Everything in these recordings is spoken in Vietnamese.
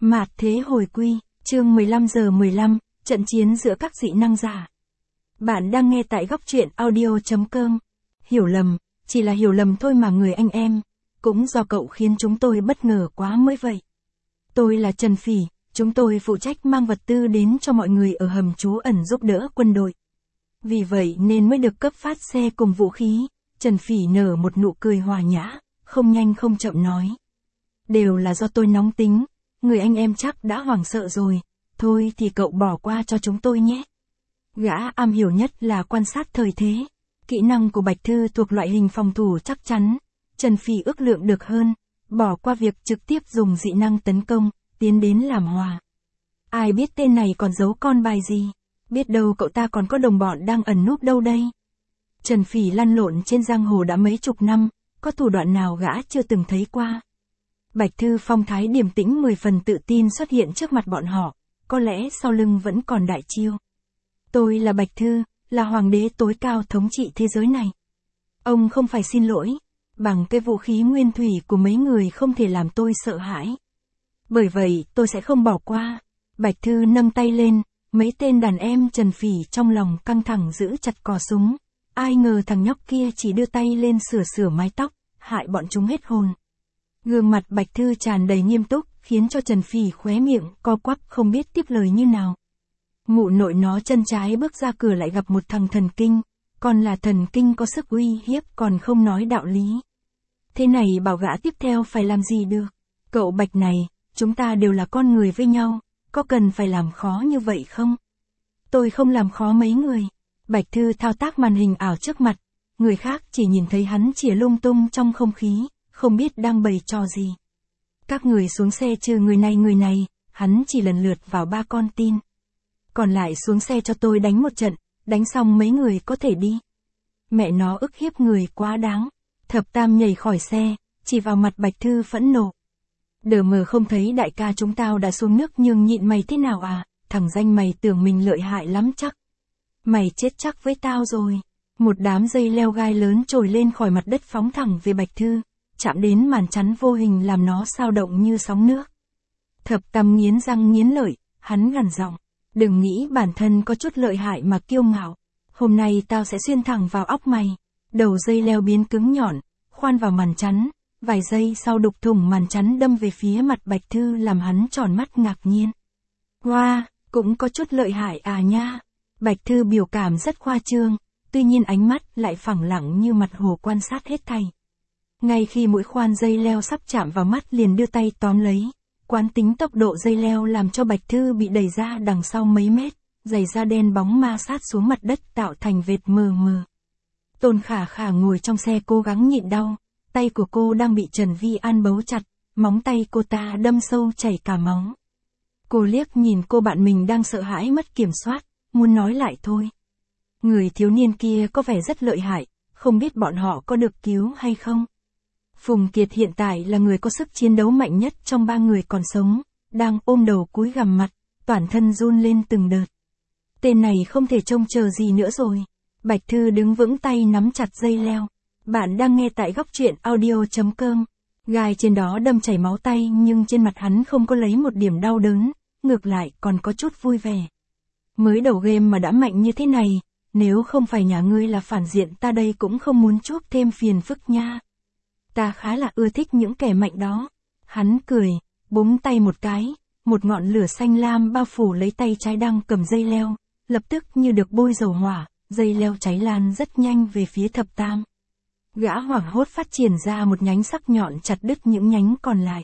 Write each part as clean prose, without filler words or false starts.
Mạt thế hồi quy, chương 15:15, trận chiến giữa các dị năng giả. Bạn đang nghe tại góc truyện audio.com. Hiểu lầm, chỉ là hiểu lầm thôi mà người anh em, cũng do cậu khiến chúng tôi bất ngờ quá mới vậy. Tôi là Trần Phỉ, chúng tôi phụ trách mang vật tư đến cho mọi người ở hầm trú ẩn giúp đỡ quân đội. Vì vậy nên mới được cấp phát xe cùng vũ khí. Trần Phỉ nở một nụ cười hòa nhã, không nhanh không chậm nói. Đều là do tôi nóng tính, người anh em chắc đã hoảng sợ rồi, thôi thì cậu bỏ qua cho chúng tôi nhé. Gã am hiểu nhất là quan sát thời thế, kỹ năng của Bạch Thư thuộc loại hình phòng thủ chắc chắn, Trần Phỉ ước lượng được hơn, bỏ qua việc trực tiếp dùng dị năng tấn công, tiến đến làm hòa. Ai biết tên này còn giấu con bài gì, biết đâu cậu ta còn có đồng bọn đang ẩn núp đâu đây. Trần Phỉ lăn lộn trên giang hồ đã mấy chục năm, có thủ đoạn nào gã chưa từng thấy qua. Bạch Thư phong thái điềm tĩnh 10 phần tự tin xuất hiện trước mặt bọn họ, có lẽ sau lưng vẫn còn đại chiêu. Tôi là Bạch Thư, là hoàng đế tối cao thống trị thế giới này. Ông không phải xin lỗi, bằng cái vũ khí nguyên thủy của mấy người không thể làm tôi sợ hãi. Bởi vậy tôi sẽ không bỏ qua. Bạch Thư nâng tay lên, mấy tên đàn em Trần Phỉ trong lòng căng thẳng giữ chặt cò súng. Ai ngờ thằng nhóc kia chỉ đưa tay lên sửa mái tóc, hại bọn chúng hết hồn. Gương mặt Bạch Thư tràn đầy nghiêm túc, khiến cho Trần Phỉ khóe miệng, co quắp không biết tiếp lời như nào. Mụ nội nó chân trái bước ra cửa lại gặp một thằng thần kinh, còn là thần kinh có sức uy hiếp còn không nói đạo lý. Thế này bảo gã tiếp theo phải làm gì được? Cậu Bạch này, chúng ta đều là con người với nhau, có cần phải làm khó như vậy không? Tôi không làm khó mấy người. Bạch Thư thao tác màn hình ảo trước mặt, người khác chỉ nhìn thấy hắn chìa lung tung trong không khí, không biết đang bày trò gì. Các người xuống xe trừ người này, hắn chỉ lần lượt vào 3 con tin. Còn lại xuống xe cho tôi đánh một trận, đánh xong mấy người có thể đi. Mẹ nó ức hiếp người quá đáng. Thập Tam nhảy khỏi xe, chỉ vào mặt Bạch Thư phẫn nộ. Đờ mờ không thấy đại ca chúng tao đã xuống nước nhường nhịn mày thế nào à, thằng danh mày tưởng mình lợi hại lắm chắc. Mày chết chắc với tao rồi. Một đám dây leo gai lớn trồi lên khỏi mặt đất phóng thẳng về Bạch Thư, chạm đến màn chắn vô hình làm nó xao động như sóng nước. Thập Tam nghiến răng nghiến lợi, hắn gằn giọng, đừng nghĩ bản thân có chút lợi hại mà kiêu ngạo. Hôm nay tao sẽ xuyên thẳng vào óc mày. Đầu dây leo biến cứng nhọn, khoan vào màn chắn, vài giây sau đục thủng màn chắn đâm về phía mặt Bạch Thư làm hắn tròn mắt ngạc nhiên. Wow, cũng có chút lợi hại à nha. Bạch Thư biểu cảm rất khoa trương, tuy nhiên ánh mắt lại phẳng lặng như mặt hồ quan sát hết thảy. Ngay khi mũi khoan dây leo sắp chạm vào mắt liền đưa tay tóm lấy, quán tính tốc độ dây leo làm cho Bạch Thư bị đẩy ra đằng sau mấy mét, giày da đen bóng ma sát xuống mặt đất tạo thành vệt mờ mờ. Tôn Khả Khả ngồi trong xe cố gắng nhịn đau, tay của cô đang bị Trần Vi An bấu chặt, móng tay cô ta đâm sâu chảy cả máu. Cô liếc nhìn cô bạn mình đang sợ hãi mất kiểm soát, muốn nói lại thôi. Người thiếu niên kia có vẻ rất lợi hại, không biết bọn họ có được cứu hay không. Phùng Kiệt hiện tại là người có sức chiến đấu mạnh nhất trong 3 người còn sống, đang ôm đầu cúi gằm mặt, toàn thân run lên từng đợt. Tên này không thể trông chờ gì nữa rồi. Bạch Thư đứng vững tay nắm chặt dây leo. Bạn đang nghe tại góc truyện audio.com. Gai trên đó đâm chảy máu tay nhưng trên mặt hắn không có lấy một điểm đau đớn, ngược lại còn có chút vui vẻ. Mới đầu game mà đã mạnh như thế này, nếu không phải nhà ngươi là phản diện ta đây cũng không muốn chuốc thêm phiền phức nha. Ta khá là ưa thích những kẻ mạnh đó. Hắn cười, búng tay một cái, một ngọn lửa xanh lam bao phủ lấy tay trái đang cầm dây leo, lập tức như được bôi dầu hỏa, dây leo cháy lan rất nhanh về phía Thập Tam. Gã hoảng hốt phát triển ra một nhánh sắc nhọn chặt đứt những nhánh còn lại.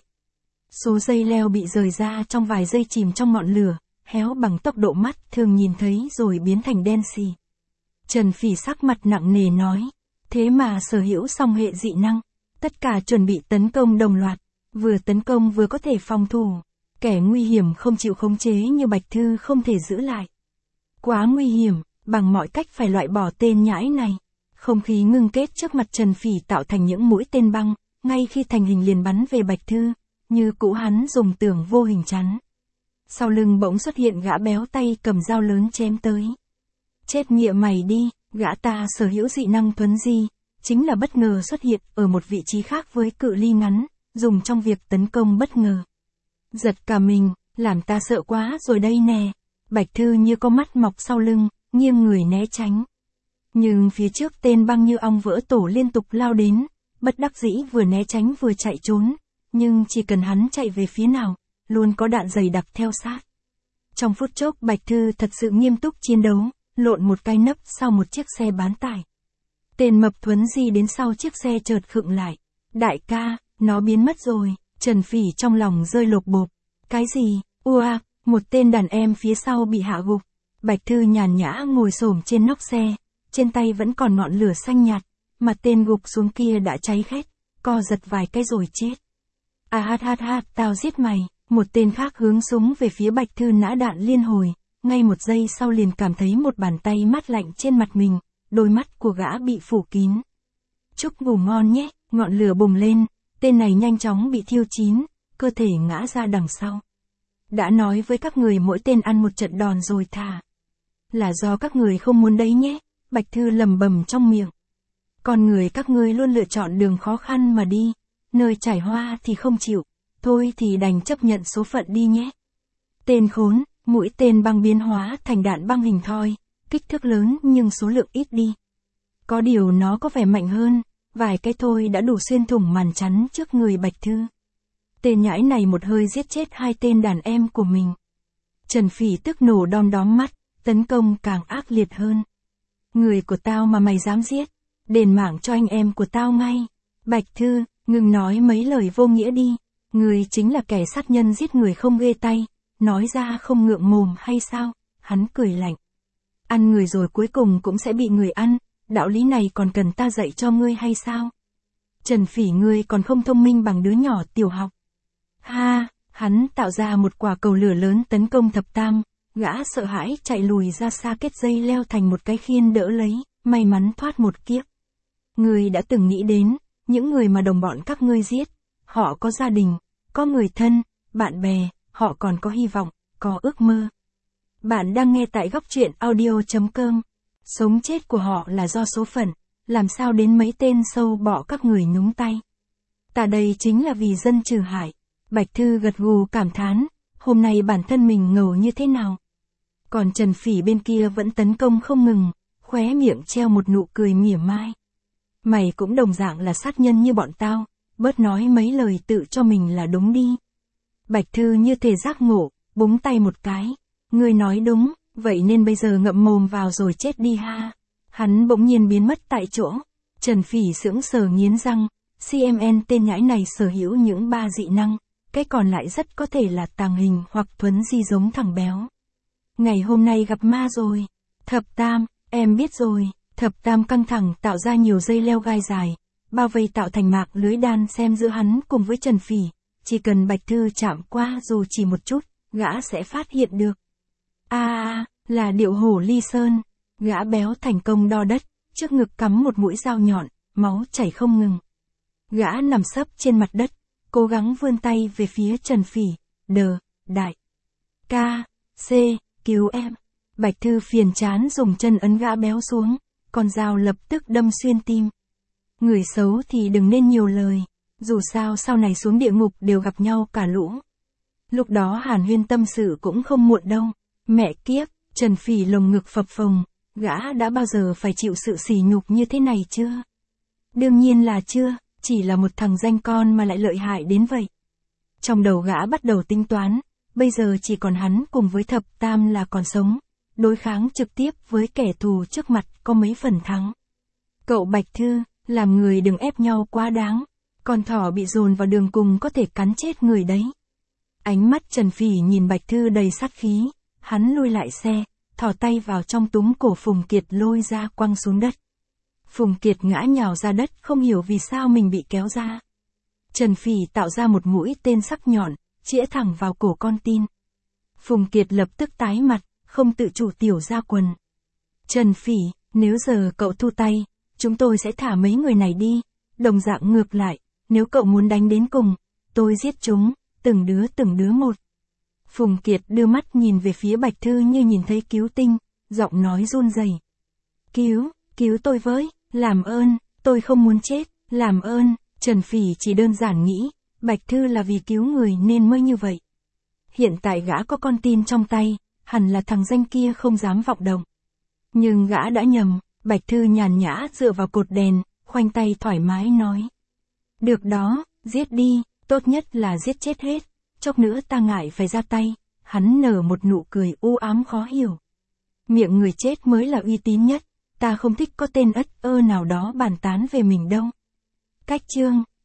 Số dây leo bị rời ra trong vài giây chìm trong ngọn lửa, héo bằng tốc độ mắt thường nhìn thấy rồi biến thành đen xì. Trần Phỉ sắc mặt nặng nề nói, thế mà sở hữu song hệ dị năng, tất cả chuẩn bị tấn công đồng loạt, vừa tấn công vừa có thể phòng thủ, kẻ nguy hiểm không chịu khống chế như Bạch Thư không thể giữ lại. Quá nguy hiểm, bằng mọi cách phải loại bỏ tên nhãi này. Không khí ngưng kết trước mặt Trần Phỉ tạo thành những mũi tên băng, ngay khi thành hình liền bắn về Bạch Thư, như cũ hắn dùng tường vô hình chắn. Sau lưng bỗng xuất hiện gã béo tay cầm dao lớn chém tới. Chết nghĩa mày đi, gã ta sở hữu dị năng thuấn di, chính là bất ngờ xuất hiện ở một vị trí khác với cự ly ngắn, dùng trong việc tấn công bất ngờ. Giật cả mình, làm ta sợ quá rồi đây nè. Bạch Thư như có mắt mọc sau lưng, nghiêng người né tránh. Nhưng phía trước tên băng như ong vỡ tổ liên tục lao đến, bất đắc dĩ vừa né tránh vừa chạy trốn, nhưng chỉ cần hắn chạy về phía nào, luôn có đạn dày đặc theo sát. Trong phút chốc Bạch Thư thật sự nghiêm túc chiến đấu, lộn một cái nấp sau một chiếc xe bán tải. Tên mập Thuấn Di đến sau chiếc xe chợt khựng lại. Đại ca, nó biến mất rồi. Trần Phỉ trong lòng rơi lột bột. Cái gì? Ua, một tên đàn em phía sau bị hạ gục. Bạch Thư nhàn nhã ngồi xổm trên nóc xe, trên tay vẫn còn ngọn lửa xanh nhạt, mà tên gục xuống kia đã cháy khét, co giật vài cái rồi chết. Tao giết mày. Một tên khác hướng súng về phía Bạch Thư nã đạn liên hồi, ngay một giây sau liền cảm thấy một bàn tay mát lạnh trên mặt mình, đôi mắt của gã bị phủ kín. Chúc ngủ ngon nhé, ngọn lửa bùng lên, tên này nhanh chóng bị thiêu chín, cơ thể ngã ra đằng sau. Đã nói với các người mỗi tên ăn một trận đòn rồi thả. Là do các người không muốn đấy nhé, Bạch Thư lầm bầm trong miệng. Con người các ngươi luôn lựa chọn đường khó khăn mà đi, nơi trải hoa thì không chịu, thôi thì đành chấp nhận số phận đi nhé. Tên khốn, mũi tên băng biến hóa thành đạn băng hình thoi, kích thước lớn nhưng số lượng ít đi. Có điều nó có vẻ mạnh hơn, vài cái thôi đã đủ xuyên thủng màn chắn trước người Bạch Thư. Tên nhãi này một hơi giết chết hai tên đàn em của mình. Trần Phỉ tức nổ đom đóm mắt, tấn công càng ác liệt hơn. Người của tao mà mày dám giết, đền mạng cho anh em của tao ngay. Bạch Thư, ngừng nói mấy lời vô nghĩa đi. Người chính là kẻ sát nhân giết người không ghê tay, nói ra không ngượng mồm hay sao? Hắn cười lạnh. Ăn người rồi cuối cùng cũng sẽ bị người ăn, đạo lý này còn cần ta dạy cho ngươi hay sao? Trần Phỉ ngươi còn không thông minh bằng đứa nhỏ tiểu học. Ha, hắn tạo ra một quả cầu lửa lớn tấn công thập tam, gã sợ hãi chạy lùi ra xa kết dây leo thành một cái khiên đỡ lấy, may mắn thoát một kiếp. Ngươi đã từng nghĩ đến, những người mà đồng bọn các ngươi giết, họ có gia đình, có người thân, bạn bè, họ còn có hy vọng, có ước mơ. Bạn đang nghe tại góc truyện audio.com. Sống chết của họ là do số phận, làm sao đến mấy tên sâu bọ các người nhúng tay. Ta đây chính là vì dân trừ hại. Bạch Thư gật gù cảm thán, hôm nay bản thân mình ngầu như thế nào. Còn Trần Phỉ bên kia vẫn tấn công không ngừng, khóe miệng treo một nụ cười mỉa mai. Mày cũng đồng dạng là sát nhân như bọn tao, bớt nói mấy lời tự cho mình là đúng đi. Bạch Thư như thể giác ngộ, búng tay một cái. Ngươi nói đúng, vậy nên bây giờ ngậm mồm vào rồi chết đi ha. Hắn bỗng nhiên biến mất tại chỗ. Trần Phỉ sững sờ nghiến răng, CMN tên nhãi này sở hữu những 3 dị năng, cái còn lại rất có thể là tàng hình hoặc Thuấn Di giống thằng béo. Ngày hôm nay gặp ma rồi. Thập Tam, em biết rồi. Thập Tam căng thẳng tạo ra nhiều dây leo gai dài, bao vây tạo thành mạc lưới đan xem giữa hắn cùng với Trần Phỉ. Chỉ cần Bạch Thư chạm qua dù chỉ một chút, gã sẽ phát hiện được. Là điệu hổ ly sơn. Gã béo thành công đo đất, trước ngực cắm một mũi dao nhọn, máu chảy không ngừng. Gã nằm sấp trên mặt đất, cố gắng vươn tay về phía Trần Phỉ. Đại ca, cứu em. Bạch Thư phiền chán dùng chân ấn gã béo xuống, con dao lập tức đâm xuyên tim. Người xấu thì đừng nên nhiều lời, dù sao sau này xuống địa ngục đều gặp nhau cả lũ. Lúc đó hàn huyên tâm sự cũng không muộn đâu. Mẹ kiếp, Trần Phỉ lồng ngực phập phồng, gã đã bao giờ phải chịu sự sỉ nhục như thế này chưa? Đương nhiên là chưa, chỉ là một thằng danh con mà lại lợi hại đến vậy. Trong đầu gã bắt đầu tính toán, bây giờ chỉ còn hắn cùng với Thập Tam là còn sống, đối kháng trực tiếp với kẻ thù trước mặt có mấy phần thắng. Cậu Bạch Thư, làm người đừng ép nhau quá đáng, con thỏ bị dồn vào đường cùng có thể cắn chết người đấy. Ánh mắt Trần Phỉ nhìn Bạch Thư đầy sát khí, hắn lui lại xe, thò tay vào trong túm cổ Phùng Kiệt lôi ra quăng xuống đất. Phùng Kiệt ngã nhào ra đất không hiểu vì sao mình bị kéo ra. Trần Phỉ tạo ra một mũi tên sắc nhọn, chĩa thẳng vào cổ con tin. Phùng Kiệt lập tức tái mặt, không tự chủ tiểu ra quần. Trần Phỉ, nếu giờ cậu thu tay, chúng tôi sẽ thả mấy người này đi. Đồng dạng ngược lại, nếu cậu muốn đánh đến cùng, tôi giết chúng, từng đứa một. Phùng Kiệt đưa mắt nhìn về phía Bạch Thư như nhìn thấy cứu tinh, giọng nói run rẩy. Cứu tôi với, làm ơn, tôi không muốn chết, làm ơn. Trần Phỉ chỉ đơn giản nghĩ, Bạch Thư là vì cứu người nên mới như vậy. hiện tại gã có con tin trong tay, hẳn là thằng danh kia không dám vọng động. Nhưng gã đã nhầm, Bạch Thư nhàn nhã dựa vào cột đèn, khoanh tay thoải mái nói. Được đó, giết đi, tốt nhất là giết chết hết, chốc nữa ta ngại phải ra tay. Hắn nở một nụ cười u ám khó hiểu. Miệng người chết mới là uy tín nhất, ta không thích có tên ất ơ nào đó bàn tán về mình đâu. Cách chương